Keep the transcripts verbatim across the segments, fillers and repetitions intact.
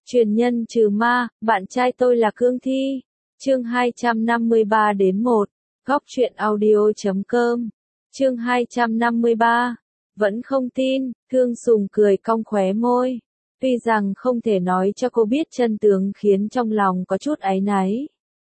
Truyền nhân trừ ma, bạn trai tôi là Cương Thi. Chương hai trăm năm mươi ba đến một. Góc truyện audio chấm com. Chương hai trăm năm mươi ba. Vẫn không tin, Thương Sùng cười cong khóe môi. Tuy rằng không thể nói cho cô biết chân tướng khiến trong lòng có chút áy náy.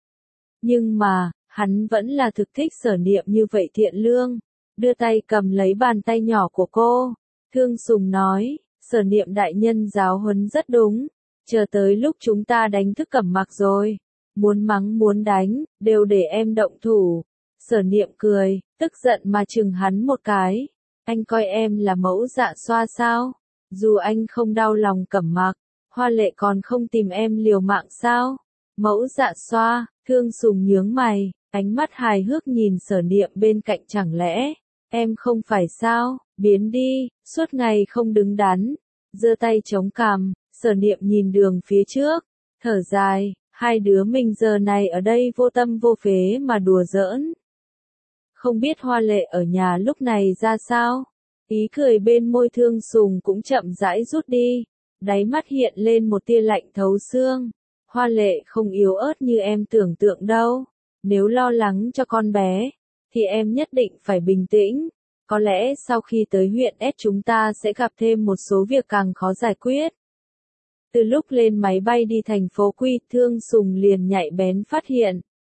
Nhưng mà, hắn vẫn là thực thích Sở Niệm như vậy thiện lương. Đưa tay cầm lấy bàn tay nhỏ của cô. Thương Sùng nói, Sở Niệm đại nhân giáo huấn rất đúng. Chờ tới lúc chúng ta đánh thức Cẩm Mặc rồi. Muốn mắng muốn đánh, đều để em động thủ. Sở Niệm cười, tức giận mà chừng hắn một cái. Anh coi em là mẫu dạ xoa sao? Dù anh không đau lòng Cẩm Mặc, Hoa Lệ còn không tìm em liều mạng sao? Mẫu dạ xoa, Thương Sùng nhướng mày, ánh mắt hài hước nhìn Sở Niệm bên cạnh, chẳng lẽ em không phải sao? Biến đi, suốt ngày không đứng đắn. Giơ tay chống cằm, Sở Niệm nhìn đường phía trước, thở dài, hai đứa mình giờ này ở đây vô tâm vô phế mà đùa giỡn. Không biết Hoa Lệ ở nhà lúc này ra sao? Ý cười bên môi Thương Sùng cũng chậm rãi rút đi, đáy mắt hiện lên một tia lạnh thấu xương. Hoa Lệ không yếu ớt như em tưởng tượng đâu. Nếu lo lắng cho con bé, thì em nhất định phải bình tĩnh. Có lẽ sau khi tới huyện S chúng ta sẽ gặp thêm một số việc càng khó giải quyết. Từ lúc lên máy bay đi thành phố Quy, Thương Sùng liền nhạy bén phát hiện.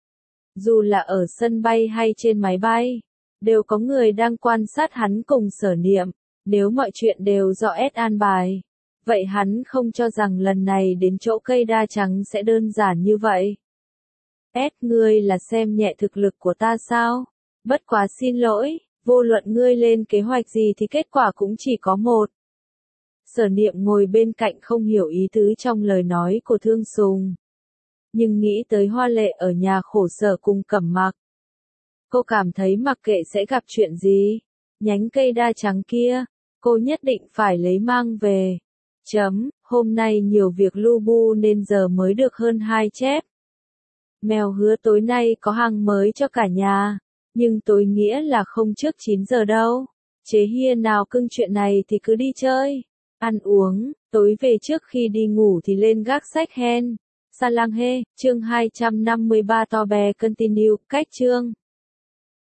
Dù là ở sân bay hay trên máy bay, đều có người đang quan sát hắn cùng Sở Niệm. Nếu mọi chuyện đều do S an bài, vậy hắn không cho rằng lần này đến chỗ cây đa trắng sẽ đơn giản như vậy. S, ngươi là xem nhẹ thực lực của ta sao? Bất quá xin lỗi, vô luận ngươi lên kế hoạch gì thì kết quả cũng chỉ có một. Sở Niệm ngồi bên cạnh không hiểu ý tứ trong lời nói của Thương Sùng. Nhưng nghĩ tới Hoa Lệ ở nhà khổ sở cùng Cẩm Mặc. Cô cảm thấy mặc kệ sẽ gặp chuyện gì, nhánh cây đa trắng kia, cô nhất định phải lấy mang về. Chấm, hôm nay nhiều việc lu bu nên giờ mới được hơn hai chép. Mèo hứa tối nay có hàng mới cho cả nhà, nhưng tối nghĩa là không trước chín giờ đâu. Chế Hiên nào cưng chuyện này thì cứ đi chơi, ăn uống, tối về trước khi đi ngủ thì lên gác sách hen. Sa lang hê, chương hai trăm năm mươi ba to bè continue, cách chương.